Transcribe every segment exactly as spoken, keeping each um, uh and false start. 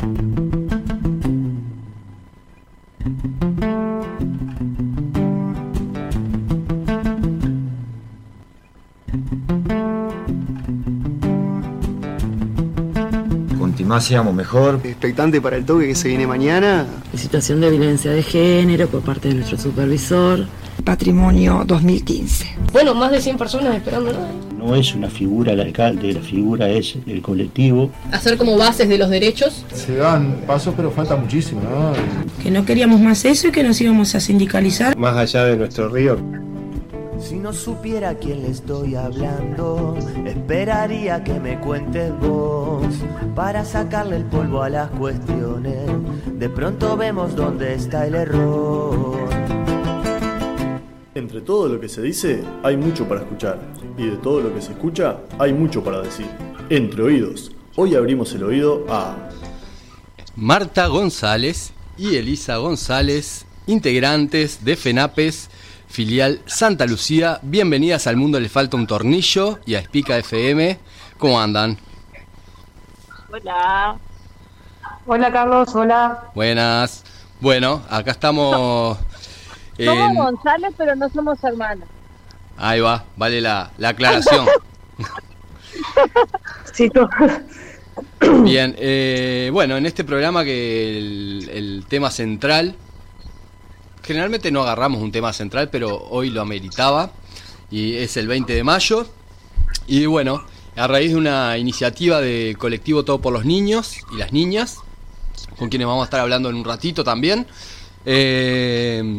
Más seamos mejor. Expectante para el toque que se viene mañana. Situación de violencia de género por parte de nuestro supervisor. Patrimonio dos mil quince. Bueno, más de cien personas esperándolo. No es una figura el alcalde, la figura es el colectivo. Hacer como bases de los derechos. Se dan pasos, pero falta muchísimo, ¿no? Que no queríamos más eso y que nos íbamos a sindicalizar. Más allá de nuestro río. Si no supiera a quién le estoy hablando, esperaría que me cuentes vos, para sacarle el polvo a las cuestiones. De pronto vemos dónde está el error. Entre todo lo que se dice, hay mucho para escuchar. Y de todo lo que se escucha, hay mucho para decir. Entre oídos. Hoy abrimos el oído a Marta González y Elisa González, integrantes de FENAPES, filial Santa Lucía. Bienvenidas al Mundo Le Falta un Tornillo y a Espica F M. ¿Cómo andan? Hola. Hola, Carlos, hola. Buenas. Bueno, acá estamos... En... Somos González, pero no somos hermanos. Ahí va, vale la, la aclaración. Sí, tú. Bien, eh, bueno, en este programa que el, el tema central... Generalmente no agarramos un tema central, pero hoy lo ameritaba, y es el veinte de mayo. Y bueno, a raíz de una iniciativa del colectivo Todo por los Niños y las Niñas, con quienes vamos a estar hablando en un ratito también, eh,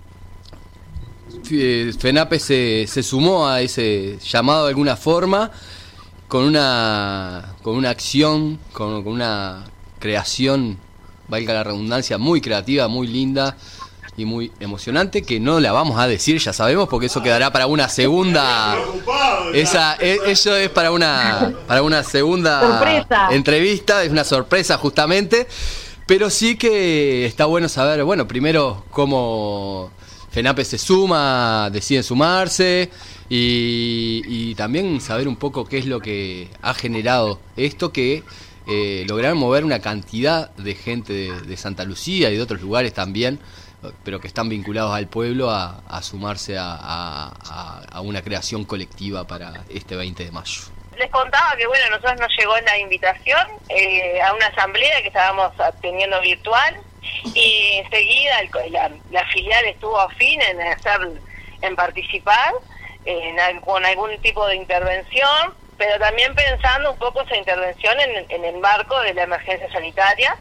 FENAPES se, se sumó a ese llamado de alguna forma, con una, con una acción, con, con una creación, valga la redundancia, muy creativa, muy linda y muy emocionante, que no la vamos a decir, ya sabemos, porque eso quedará para una segunda. Esa, eso es para una, para una segunda sorpresa. Entrevista, es una sorpresa justamente, pero sí que está bueno saber, bueno, primero cómo FENAPES se suma, deciden sumarse, y, y también saber un poco qué es lo que ha generado esto, que eh, lograron mover una cantidad de gente de, de Santa Lucía y de otros lugares también, pero que están vinculados al pueblo a, a sumarse a, a, a una creación colectiva para este veinte de mayo. Les contaba que bueno, a nosotros nos llegó la invitación eh, a una asamblea que estábamos teniendo virtual, y enseguida el, la, la filial estuvo afín en hacer, en participar en, con algún tipo de intervención, pero también pensando un poco esa intervención en, en el marco de la emergencia sanitaria.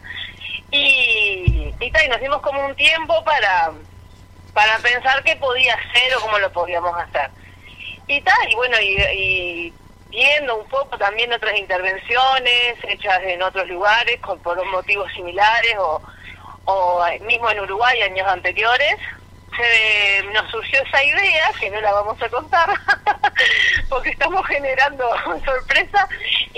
Y, y, y nos dimos como un tiempo para para pensar qué podía hacer o cómo lo podíamos hacer. Y tal, y bueno, y, y viendo un poco también otras intervenciones hechas en otros lugares con, por motivos similares, o, o mismo en Uruguay años anteriores, se, nos surgió esa idea, que no la vamos a contar, porque estamos generando sorpresa,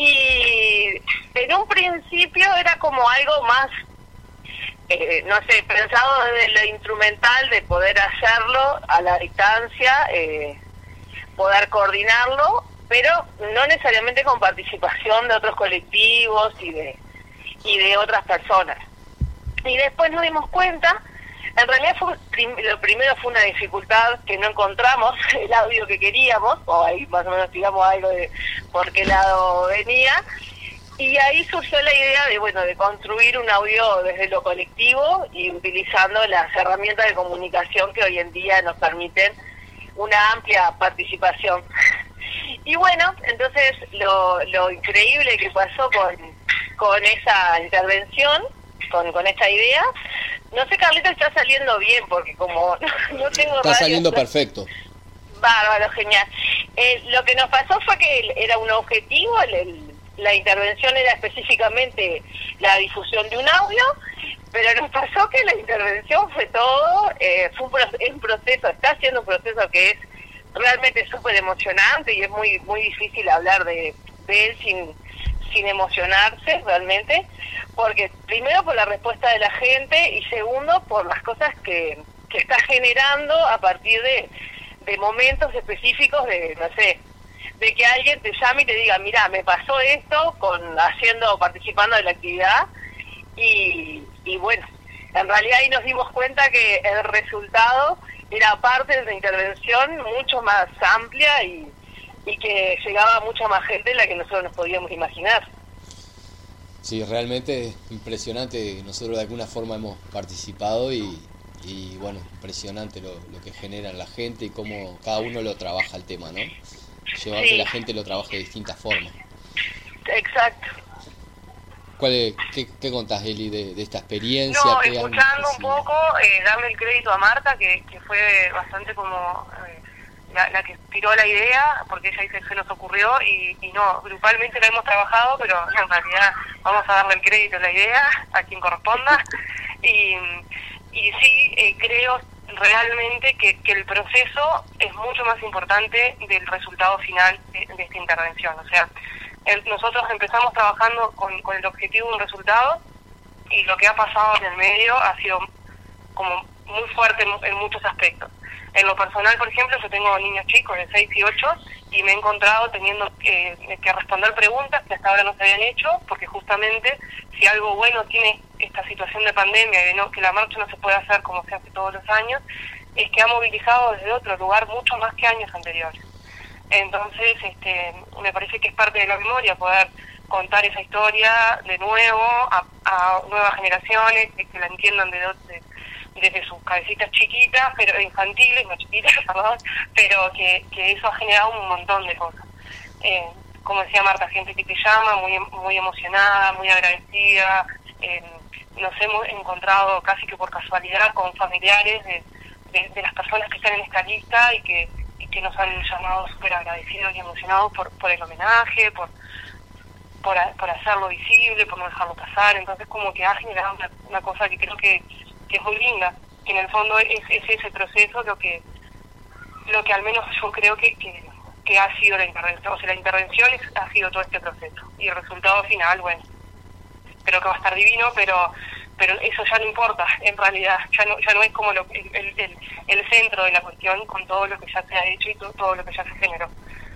y en un principio era como algo más, Eh, no sé, pensado desde lo instrumental de poder hacerlo a la distancia, eh, poder coordinarlo, pero no necesariamente con participación de otros colectivos y de y de otras personas. Y después nos dimos cuenta, en realidad fue, lo primero fue una dificultad que no encontramos el audio que queríamos, o ahí más o menos tiramos algo de por qué lado venía. Y ahí surgió la idea de, bueno, de construir un audio desde lo colectivo y utilizando las herramientas de comunicación que hoy en día nos permiten una amplia participación. Y bueno, entonces lo, lo increíble que pasó con, con esa intervención, con, con esta idea, no sé, Carlito, está saliendo bien, porque como no, no tengo Está radio, saliendo no, perfecto. Bárbaro, genial. Eh, lo que nos pasó fue que era un objetivo, el, el la intervención era específicamente la difusión de un audio, pero nos pasó que la intervención fue todo, eh, fue un, es un proceso, está siendo un proceso que es realmente súper emocionante, y es muy muy difícil hablar de, de él sin, sin emocionarse realmente, porque primero por la respuesta de la gente, y segundo por las cosas que, que está generando a partir de, de momentos específicos de, no sé, de que alguien te llame y te diga, mira, me pasó esto con haciendo, participando de la actividad, y, y bueno, en realidad ahí nos dimos cuenta que el resultado era parte de una intervención mucho más amplia y, y que llegaba a mucha más gente de la que nosotros nos podíamos imaginar. Sí, realmente impresionante. Nosotros de alguna forma hemos participado y, y bueno, impresionante lo, lo que genera la gente y cómo cada uno lo trabaja el tema, ¿no? Llevar Sí. que la gente lo trabaje de distintas formas. Exacto. ¿Cuál es, qué, ¿Qué contás, Eli, de, de esta experiencia? No, ¿Qué han escuchando un recibido? poco, eh, darle el crédito a Marta, que, que fue bastante como eh, la, la que tiró la idea, porque ella dice que se nos ocurrió, y, y no, grupalmente la hemos trabajado, pero en realidad vamos a darle el crédito a la idea, a quien corresponda, y, y sí, eh, creo realmente que, que el proceso es mucho más importante del resultado final de, de esta intervención, o sea, el, nosotros empezamos trabajando con, con el objetivo de un resultado, y lo que ha pasado en el medio ha sido como muy fuerte en, en muchos aspectos. En lo personal, por ejemplo, yo tengo niños chicos de seis y ocho y me he encontrado teniendo que, que responder preguntas que hasta ahora no se habían hecho, porque justamente si algo bueno tiene esta situación de pandemia y de no, que la marcha no se puede hacer como se hace todos los años, es que ha movilizado desde otro lugar mucho más que años anteriores. Entonces, este, me parece que es parte de la memoria poder contar esa historia de nuevo a, a nuevas generaciones que, que la entiendan de, de, desde sus cabecitas chiquitas, pero infantiles, no chiquitas, perdón, pero que, que eso ha generado un montón de cosas. Eh, como decía Marta, gente que te llama muy muy emocionada, muy agradecida. Eh, nos hemos encontrado casi que por casualidad con familiares de, de, de las personas que están en esta lista y que que nos han llamado súper agradecidos y emocionados por, por el homenaje, por, por por hacerlo visible, por no dejarlo pasar. Entonces como que ha generado una, una cosa que creo que, que es muy linda, que en el fondo es, es ese proceso lo que lo que al menos yo creo que, que, que ha sido la intervención. O sea, la intervención es, ha sido todo este proceso, y el resultado final, bueno, creo que va a estar divino, pero pero eso ya no importa, en realidad, ya no ya no es como lo, el, el, el centro de la cuestión, con todo lo que ya se ha hecho y todo, todo lo que ya se generó.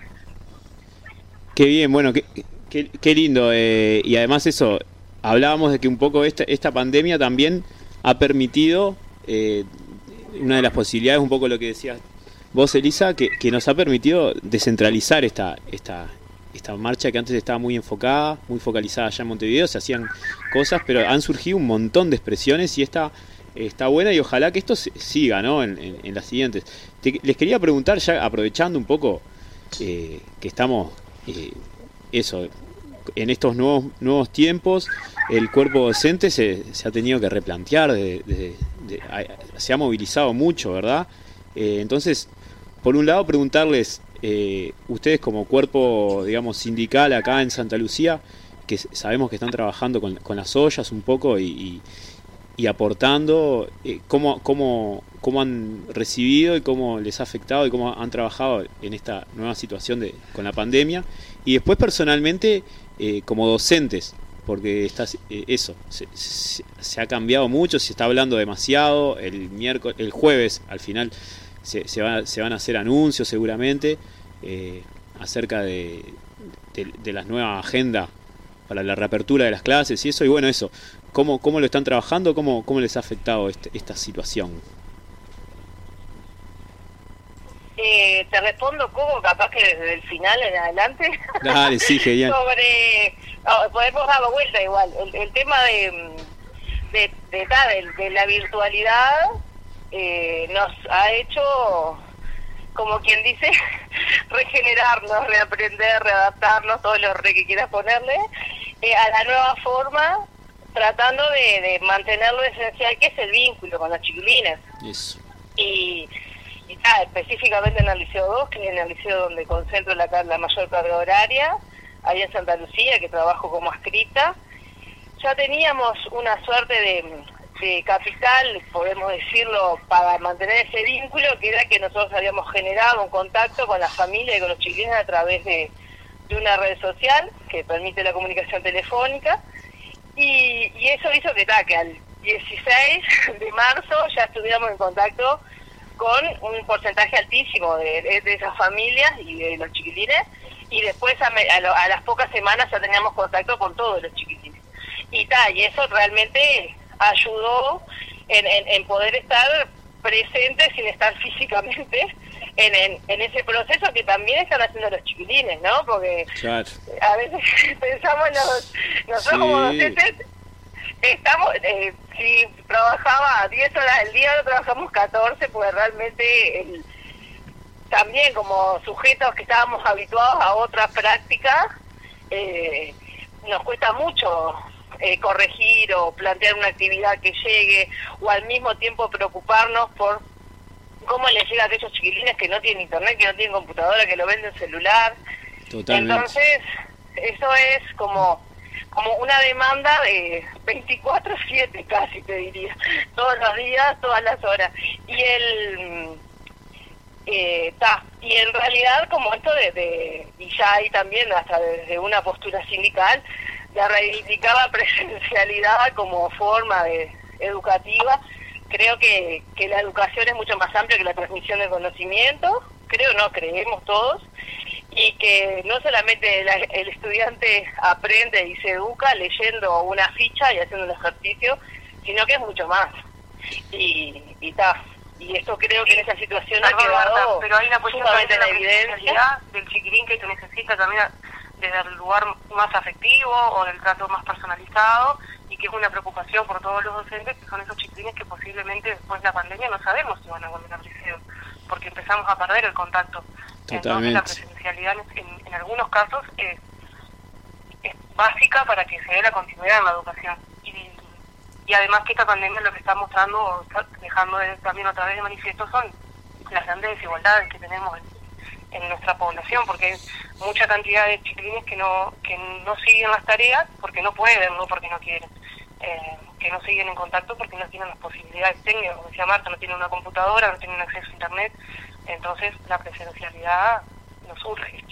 Qué bien, bueno, qué, qué, qué lindo, eh, y además eso, hablábamos de que un poco esta, esta pandemia también ha permitido, eh, una de las posibilidades, un poco lo que decías vos, Elisa, que, que nos ha permitido descentralizar esta esta esta marcha que antes estaba muy enfocada, muy focalizada allá en Montevideo, se hacían cosas, pero han surgido un montón de expresiones y esta está buena, y ojalá que esto siga, ¿no? en, en, en las siguientes. Te, les quería preguntar, ya aprovechando un poco eh, que estamos, eh, eso, en estos nuevos nuevos tiempos, el cuerpo docente se, se ha tenido que replantear, de, de, de, de, se ha movilizado mucho, ¿verdad? Eh, entonces, por un lado, preguntarles, Eh, ustedes como cuerpo, digamos, sindical acá en Santa Lucía, que sabemos que están trabajando con, con las ollas un poco y, y, y aportando, eh, ¿cómo, cómo, cómo han recibido y cómo les ha afectado y cómo han trabajado en esta nueva situación de, con la pandemia? Y después personalmente, eh, como docentes, porque está, eh, eso, se, se, se ha cambiado mucho, se está hablando demasiado, el miércoles, el jueves al final Se, se, va, se van a hacer anuncios seguramente eh, acerca de, de, de la nueva agenda para la reapertura de las clases y eso, y bueno, eso, ¿cómo, cómo lo están trabajando? ¿Cómo, cómo les ha afectado este, esta situación? Eh, te respondo poco, capaz que desde el final en adelante. Dale, sí, genial. Sobre, no, podemos dar vuelta igual, el, el tema de, de, de, de, de la virtualidad Eh, nos ha hecho, como quien dice, regenerarnos, reaprender, readaptarnos, todo lo re que quieras ponerle, eh, a la nueva forma, tratando de, de mantener lo esencial que es el vínculo con los chiquilines. Eso. Y, y ah, específicamente en el Liceo dos, que es en el liceo donde concentro la, la mayor carga horaria, ahí en Santa Lucía, que trabajo como adscrita, ya teníamos una suerte de... de capital, podemos decirlo, para mantener ese vínculo, que era que nosotros habíamos generado un contacto con la familia y con los chiquilines a través de, de una red social que permite la comunicación telefónica, y, y eso hizo que, ta, que al dieciséis de marzo ya estuviéramos en contacto con un porcentaje altísimo de, de, de esas familias y de los chiquilines, y después a, me, a, lo, a las pocas semanas ya teníamos contacto con todos los chiquilines. y tal, y eso realmente ayudó en, en, en poder estar presente sin estar físicamente en, en, en ese proceso que también están haciendo los chiquilines, ¿no? Porque claro. a veces pensamos los, nosotros sí. como docentes, estamos, eh, si trabajaba diez horas al día, ahora trabajamos catorce, porque realmente el, también como sujetos que estábamos habituados a otras prácticas, eh, nos cuesta mucho eh, corregir o plantear una actividad que llegue, o al mismo tiempo preocuparnos por cómo les llega a aquellos chiquilines que no tienen internet, que no tienen computadora, que lo ven en celular. Totalmente. Entonces, eso es como como una demanda de veinticuatro siete casi, te diría, todos los días, todas las horas. Y el eh, ta, y en realidad como esto de, de y ya ahí también hasta desde una postura sindical, de reivindicar la presencialidad como forma de educativa. Creo que, que la educación es mucho más amplia que la transmisión de conocimiento, creo, no, creemos todos, y que no solamente la, el estudiante aprende y se educa leyendo una ficha y haciendo un ejercicio, sino que es mucho más. Y y, ta, y esto creo que en esa situación ha quedado pero hay una cuestión sumamente en de la evidencia del chiquilín que se necesita también desde el lugar más afectivo o del trato más personalizado, y que es una preocupación por todos los docentes, que son esos chiquilines que posiblemente después de la pandemia no sabemos si van a volver al liceo, porque empezamos a perder el contacto. Totalmente. Entonces la presencialidad en, en algunos casos es, es básica para que se dé la continuidad en la educación. Y, y además que esta pandemia lo que está mostrando, o está dejando de, también otra vez de manifiesto, son las grandes desigualdades que tenemos en, en nuestra población, porque hay mucha cantidad de chiquilines que no que no siguen las tareas porque no pueden, no porque no quieren, eh, que no siguen en contacto porque no tienen las posibilidades técnicas, como decía Marta, no tienen una computadora, no tienen acceso a internet. Entonces la presencialidad nos surge.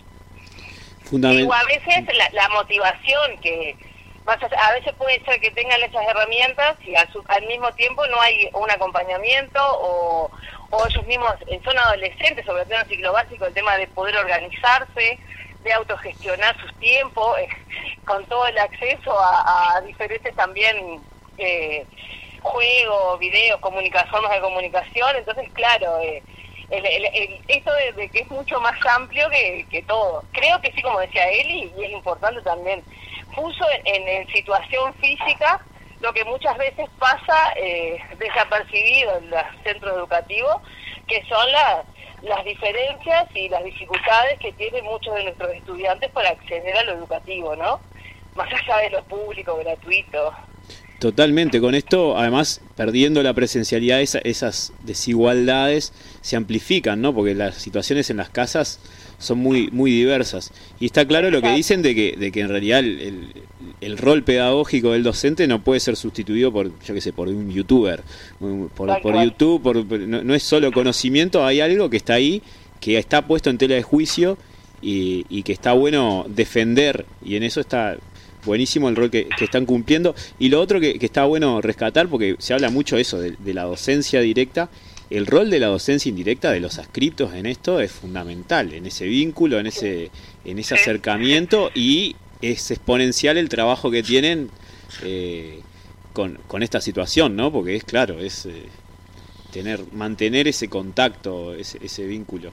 Y a veces la, la motivación que más a veces puede ser que tengan esas herramientas y al, al mismo tiempo no hay un acompañamiento, o, o ellos mismos son adolescentes, sobre todo en el ciclo básico, el tema de poder organizarse, de autogestionar sus tiempos, eh, con todo el acceso a, a diferentes también eh, juegos, videos, comunicación, formas de comunicación. Entonces, claro, eh, El, el, el, esto de, de que es mucho más amplio que, que todo. Creo que sí, como decía Eli, y es importante también, puso en, en, en situación física lo que muchas veces pasa eh, desapercibido en los centros educativos, que son la, las diferencias y las dificultades que tienen muchos de nuestros estudiantes para acceder a lo educativo, ¿no? Más allá de lo público, gratuito. Totalmente, con esto además perdiendo la presencialidad, esa, esas desigualdades se amplifican, ¿no? Porque las situaciones en las casas son muy muy diversas. Y está claro lo que dicen de que de que en realidad el, el, el rol pedagógico del docente no puede ser sustituido por, yo qué sé, por un youtuber, por, por YouTube, por, no, no es solo conocimiento, hay algo que está ahí, que está puesto en tela de juicio y, y que está bueno defender, y en eso está buenísimo el rol que, que están cumpliendo. Y lo otro que, que está bueno rescatar, porque se habla mucho eso de, de la docencia directa, el rol de la docencia indirecta, de los adscriptos en esto, es fundamental, en ese vínculo, en ese en ese acercamiento, y es exponencial el trabajo que tienen eh, con, con esta situación, ¿no? Porque es claro, es eh, tener mantener ese contacto, ese, ese vínculo.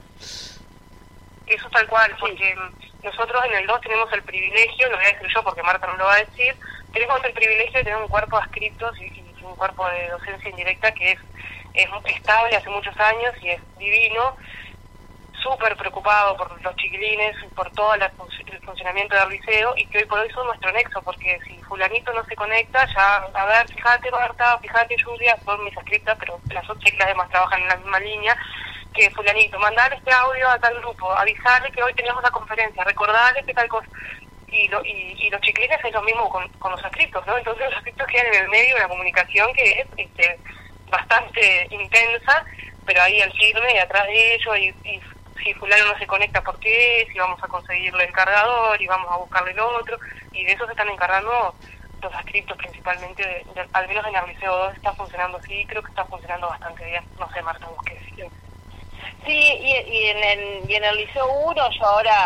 Eso tal cual, porque nosotros en el dos tenemos el privilegio, lo voy a decir yo porque Marta no lo va a decir, tenemos el privilegio de tener un cuerpo de adscriptos y, y un cuerpo de docencia indirecta que es, es estable hace muchos años y es divino, súper preocupado por los chiquilines, por todo la, el funcionamiento del liceo, y que hoy por hoy son nuestro nexo, porque si fulanito no se conecta, ya, a ver, fíjate Marta, fíjate Julia, son mis adscriptas, pero las otras chicas además trabajan en la misma línea, que fulanito, mandar este audio a tal grupo, avisarle que hoy tenemos la conferencia, recordarle que tal cosa, y, lo, y, y los chiquilines es lo mismo con, con los adscriptos, ¿no? Entonces los adscriptos quedan en el medio de una comunicación que es este, bastante intensa, pero ahí al firme y atrás de ello, y, y si fulano no se conecta, ¿por qué? Si vamos a conseguirle el cargador y vamos a buscarle el otro, y de eso se están encargando los adscriptos principalmente, de, de, al menos en el Liceo dos está funcionando así, creo que está funcionando bastante bien. No sé, Marta, vos qué decís. Sí, y, y, en el, y en el Liceo uno yo ahora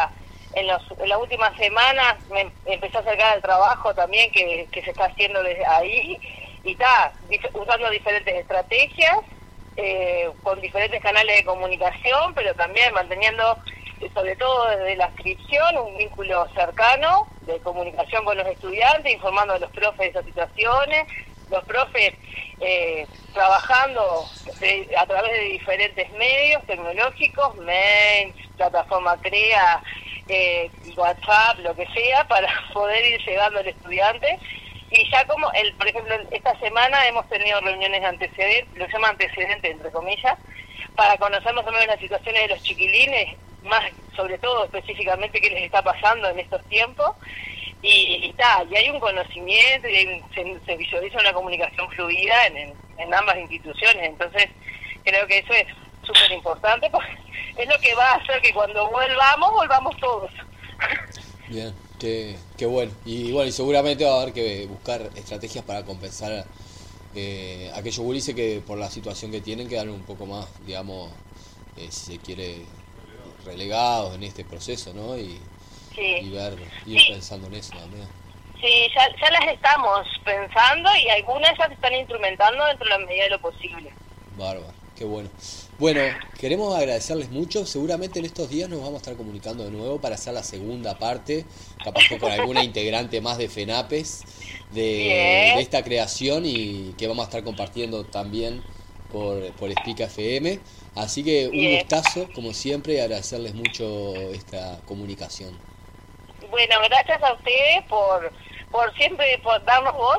en, los, en las últimas semanas me empecé a acercar al trabajo también que, que se está haciendo desde ahí, y está dif- usando diferentes estrategias, eh, con diferentes canales de comunicación, pero también manteniendo, sobre todo desde la inscripción, un vínculo cercano de comunicación con los estudiantes, informando a los profes de esas situaciones, los profes eh, trabajando de, a través de diferentes medios tecnológicos, mails, plataforma CREA, eh, WhatsApp, lo que sea, para poder ir llegando al estudiante. Y ya como, el por ejemplo, esta semana hemos tenido reuniones de antecedentes, lo llama antecedentes entre comillas, para conocer más o menos las situaciones de los chiquilines, más sobre todo específicamente qué les está pasando en estos tiempos, y, y tal, y hay un conocimiento, y hay un, se, se visualiza una comunicación fluida en, en, en ambas instituciones. Entonces creo que eso es súper importante, porque es lo que va a hacer que cuando volvamos, volvamos todos. Bien, qué, qué bueno. Y bueno, y seguramente va a haber que buscar estrategias para compensar eh, aquellos gurises que por la situación que tienen quedan un poco más, digamos, eh, si se quiere, relegados en este proceso, ¿no? Y, sí. y ver, ir sí. pensando en eso también. Sí, ya, ya las estamos pensando y algunas ya se están instrumentando dentro de la medida de lo posible. Bárbaro, qué bueno. Bueno, queremos agradecerles mucho. Seguramente en estos días nos vamos a estar comunicando de nuevo para hacer la segunda parte, capaz que con alguna integrante más de FENAPES, de, de esta creación, y que vamos a estar compartiendo también por, por Explica F M. Así que un Bien. gustazo, como siempre, y agradecerles mucho esta comunicación. Bueno, gracias a ustedes por por siempre por darnos voz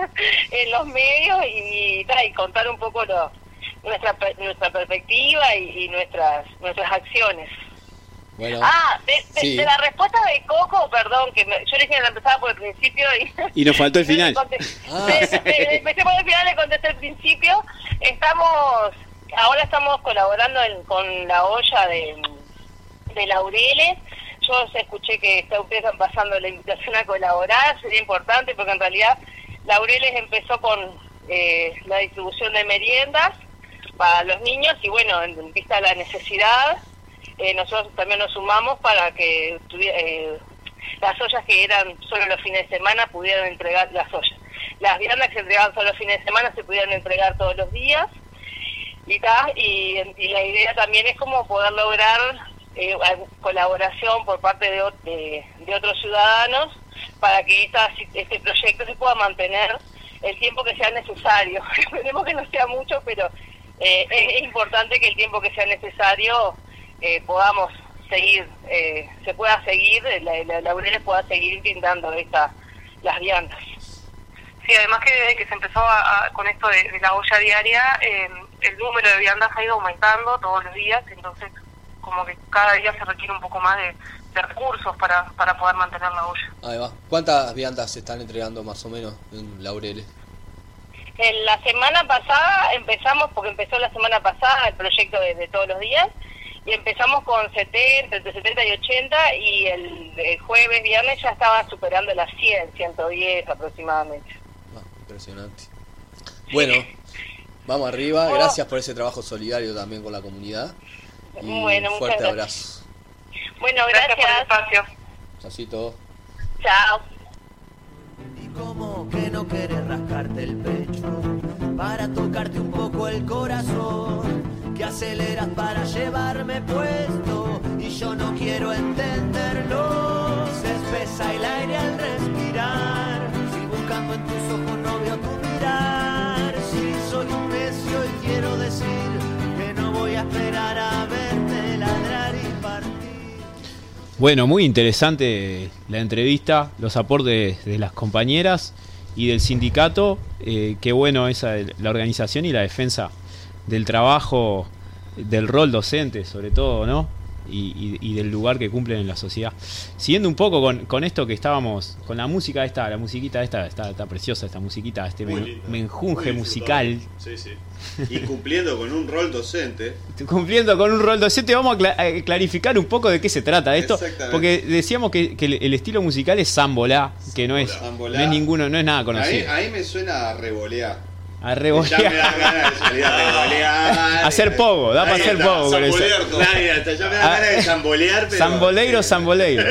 en los medios y, y contar un poco lo, nuestra nuestra perspectiva y, y nuestras nuestras acciones. Bueno, ah, de, de, sí. de la respuesta de Coco, perdón, que me, yo le dije que la empezaba por el principio y... Y nos faltó el final. ah. de, de, de, empecé por el final, le contesté el principio. Estamos, ahora estamos colaborando en, con la olla de, de Laureles. Yo escuché que ustedes están pasando la invitación a colaborar, sería importante porque en realidad Laureles empezó con eh, la distribución de meriendas para los niños y bueno, en vista de la necesidad, eh, nosotros también nos sumamos para que eh, las ollas que eran solo los fines de semana pudieran entregar las ollas. Las viandas que se entregaban solo los fines de semana se pudieran entregar todos los días y, ta, y, y la idea también es como poder lograr Eh, colaboración por parte de, de, de otros ciudadanos para que esta, este proyecto se pueda mantener el tiempo que sea necesario. Esperemos que no sea mucho, pero eh, es, es importante que el tiempo que sea necesario eh, podamos seguir, eh, se pueda seguir, la, la Laureles pueda seguir pintando esta, las viandas. Sí, además que desde que se empezó a, a, con esto de, de la olla diaria, eh, el número de viandas ha ido aumentando todos los días, entonces como que cada día se requiere un poco más de, de recursos para, para poder mantener la olla. Ahí va. ¿Cuántas viandas se están entregando más o menos en Laureles? En la semana pasada empezamos, porque empezó la semana pasada el proyecto de, de todos los días, y empezamos con setenta, entre setenta y ochenta, y el, el jueves, viernes ya estaba superando las cien, ciento diez aproximadamente. Ah, impresionante. Bueno, vamos arriba. Gracias por ese trabajo solidario también con la comunidad. Y bueno, un fuerte muchas abrazo. Bueno, gracias. Gracias por el espacio. Chacito. Chao. Y como que no querés rascarte el pecho para tocarte un poco el corazón, que aceleras para llevarme puesto y yo no quiero entenderlo. Se espesa el aire al respirar, si buscando en tus ojos no veo tu mirar. Si soy un necio y quiero decir que no voy a esperar a verte ladrar y partir. Bueno, muy interesante la entrevista, los aportes de las compañeras y del sindicato. Eh, qué bueno esa la organización y la defensa del trabajo, del rol docente sobre todo, ¿no? Y, y, y del lugar que cumplen en la sociedad. Siguiendo un poco con, con esto que estábamos, con la música esta, la musiquita esta, está, está preciosa esta musiquita, este men, menjunje musical. Sí, sí. Y cumpliendo con un rol docente. Cumpliendo con un rol docente, vamos a, cl- a clarificar un poco de qué se trata esto, porque decíamos que, que el estilo musical es sambolá, que no es, no es ninguno, no es nada conocido. Ahí, ahí me suena a revolear. A revolear. Ya me da ganas de salir a revolear. Hacer pogo, da para hacer pogo con eso. Nadie, hasta ya me da ganas de zambolear, pero... Zamboleiro, zamboleiro.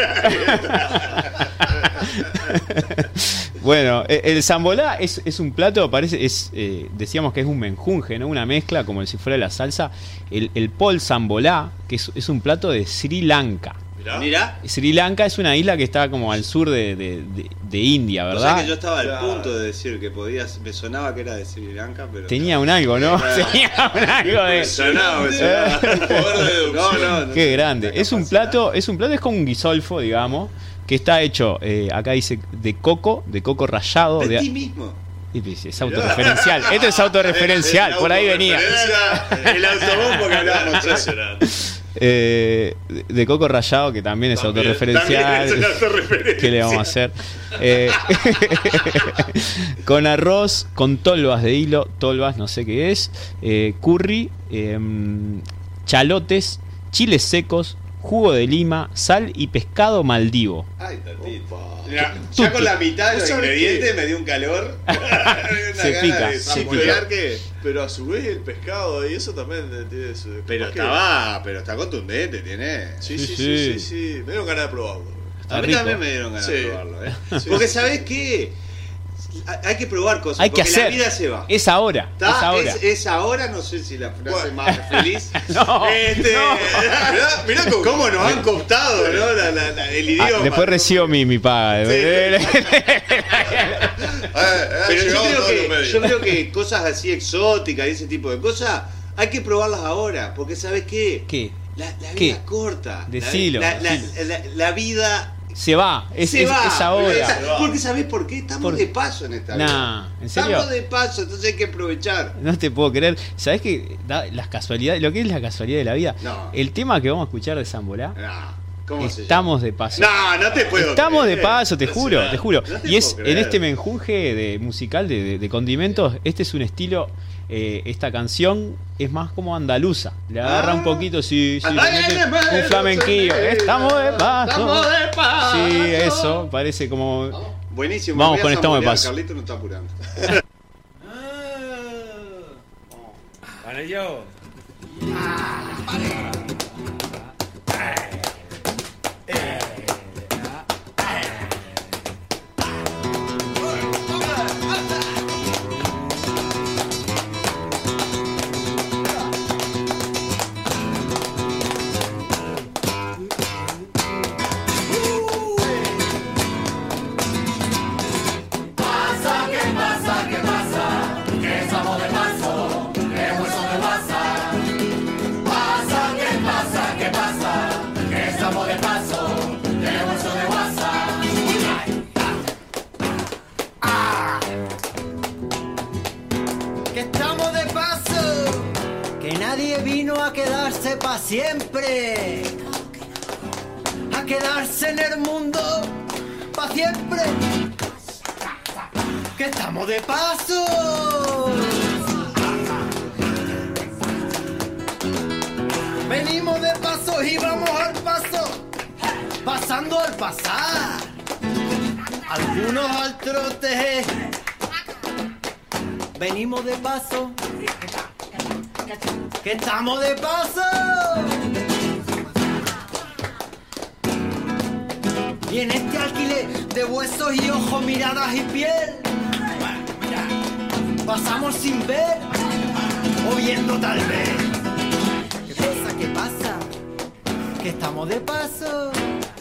Bueno, el zambolá es, es un plato, parece, es eh, decíamos que es un menjunje, ¿no? Una mezcla como si fuera la salsa. El, el pol zambolá, que es, es un plato de Sri Lanka. Mirá. Mirá. Sri Lanka es una isla que está como al sur de, de, de, de India, ¿verdad? O sea que yo estaba al punto de decir que podías, me sonaba que era de Sri Lanka, pero... Tenía un algo, ¿no? Tenía un algo de... Me sonaba, me sonaba. Poder de deducción. No, no, no. Qué grande. Es un plato, es un plato, es como un guisolfo, digamos, que está hecho, eh, acá dice, de coco, de coco rallado. De, de ti mismo. Es autorreferencial. Esto es autorreferencial, por ahí venía. El autobombo que hablábamos ayer. Eh, de coco rallado, que también es también, autorreferencial. También es autorreferencial. ¿Qué le vamos a hacer? Eh, con arroz, con tolvas de hilo, tolvas, no sé qué es, eh, curry, eh, chalotes, chiles secos, jugo de lima, sal y pescado maldivo. Ay, tatito. Mira, ya con la mitad de los ingredientes me dio un calor. Se pica. Sí, pero, que, pero a su vez el pescado y eso también tiene su... Pero estaba, pero está contundente, tiene. Sí, sí, sí, sí, sí, sí. Me dieron ganas de probarlo. Está a mí rico. También me dieron ganas sí. de probarlo, ¿eh? Sí, porque sí. ¿sabés qué? Hay que probar cosas, hay que porque hacer. La vida se va. Es ahora. ¿Está? Es ahora. Es, es ahora, no sé si la frase bueno. más feliz. no, este, no. Mirá, mirá cómo, cómo nos han cooptado, ¿no? La, la, la, el idioma. Ah, después recibo mi, mi paga. Sí. Pero yo creo, que, yo creo que cosas así exóticas y ese tipo de cosas hay que probarlas ahora. Porque ¿sabes qué? ¿Qué? La, la vida ¿Qué? es corta. Decilo. La, la, la, la, la vida... Se va, es, se es, va. es ahora. Porque ¿sabés por qué? Estamos por... de paso en esta nah, vida. ¿en serio? Estamos de paso, entonces hay que aprovechar. No te puedo creer. ¿Sabés qué? Da, las casualidades, lo que es la casualidad de la vida. No. El tema que vamos a escuchar de Zambolá. No. ¿Cómo Estamos de paso. No, no te puedo Estamos creer. de paso, te juro, no, te juro. No te y es creer. en este menjunje de musical de, de, de condimentos, este es un estilo. Eh, esta canción es más como andaluza. Le agarra ah. un poquito, sí, sí, un flamenquillo. Estamos de paso. Estamos de paso. Sí, eso, parece como. Buenísimo. Vamos con estamos de paso. Carlito no está apurando. Vale, yo. Pa' siempre, a quedarse en el mundo pa' siempre, que estamos de paso. Venimos de paso y vamos al paso, pasando al pasar, algunos al trote. Venimos de paso, que estamos de paso. Y en este alquiler de huesos y ojos, miradas y piel, pasamos sin ver o viendo tal vez. ¿Qué pasa? ¿Qué pasa? Que estamos de paso.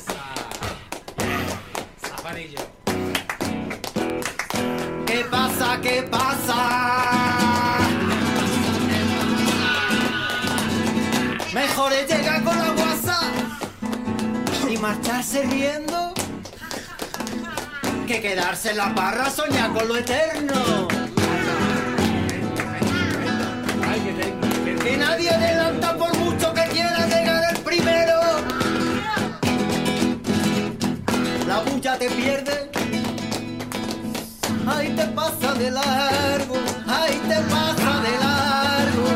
¿Qué pasa? ¿Qué pasa? Mejor es llegar con la guasa y marcharse riendo que quedarse en la parra a soñar con lo eterno. Que nadie adelanta por mucho que quiera llegar el primero. La bulla te pierde, ahí te pasa de largo, ahí te pasa de largo.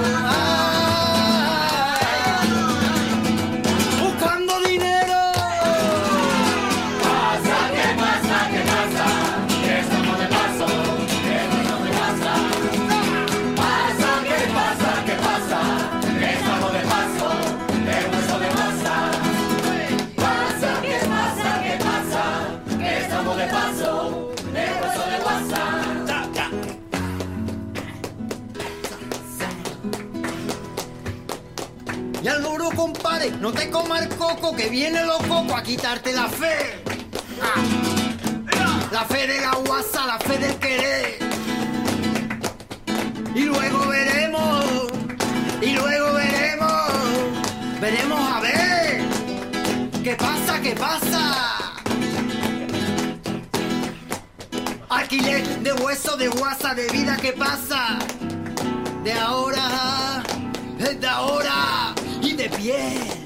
al loro, compadre, no te comas el coco, que viene los cocos a quitarte la fe. Ah. La fe de la guasa, la fe del querer. Y luego veremos, y luego veremos, veremos a ver qué pasa, qué pasa. Alquiler de hueso, de guasa, de vida que pasa. De ahora, de ahora y de piel.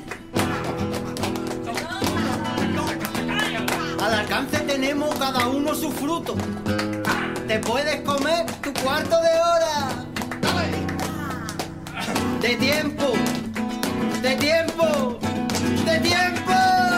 Al alcance tenemos cada uno su fruto. Te puedes comer tu cuarto de hora. De tiempo, de tiempo, de tiempo,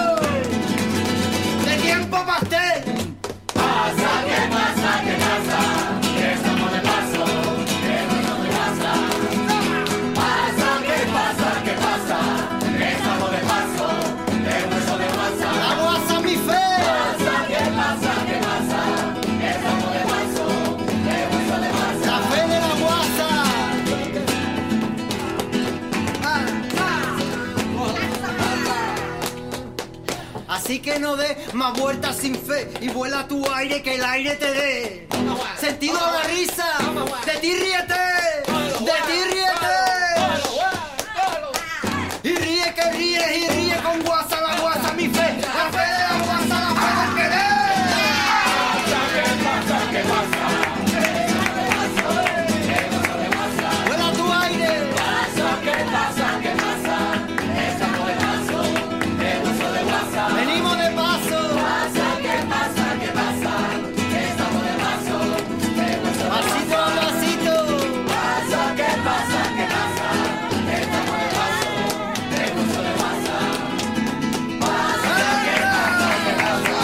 de tiempo pastel. Pasa, ¿qué pasa? ¿Qué pasa? Que estamos de paso, que no de pasa. Pasa, ¿qué pasa? ¿Qué pasa? Que estamos de paso, de hueso de guasa. La guasa, mi fe. Pasa, ¿qué pasa? ¿Qué pasa? Que estamos de paso, de hueso de guasa. La fe de la guasa. Ah, ah. Así que no des más vueltas sin fe y vuela tu aire, que el aire te dé sentido a la risa. De ti ríete, de ti ríete. Y ríe que ríes y ríe con guasa, la guasa, mi fe. La fe de la guasa, la fe del querer. ¿Qué pasa? Vuela tu aire. Pasa, ¿qué pasa? ¿Qué pasa? Estamos de paso, de hueso de guasa. Venimos de paso. Pasa, ¿qué pasa? ¿Qué pasa? Estamos de paso, de hueso de guasa. Pasito a pasito. Pasa, ¿qué pasa? ¿Qué pasa? Estamos de paso, de hueso de guasa. Pasa, ¿qué pasa? ¿Qué pasa?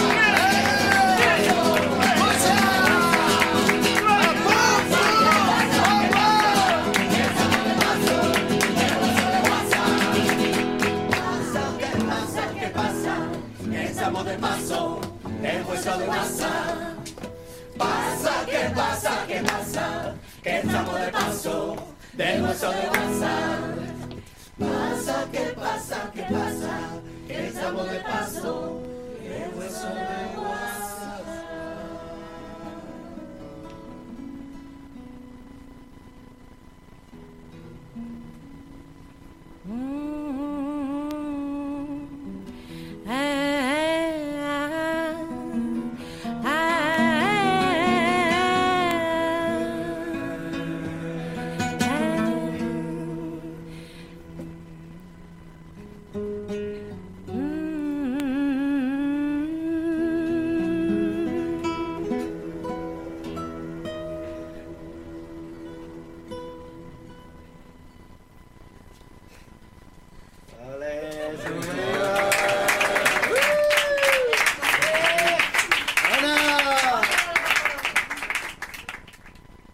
Estamos de paso, el hueso de guasa. Pasa, ¿qué pasa? ¿Qué pasa? Que estamos de paso, del hueso de guasa. Pasa, ¿qué pasa? ¿Qué pasa? Que estamos de paso, el hueso de guasa.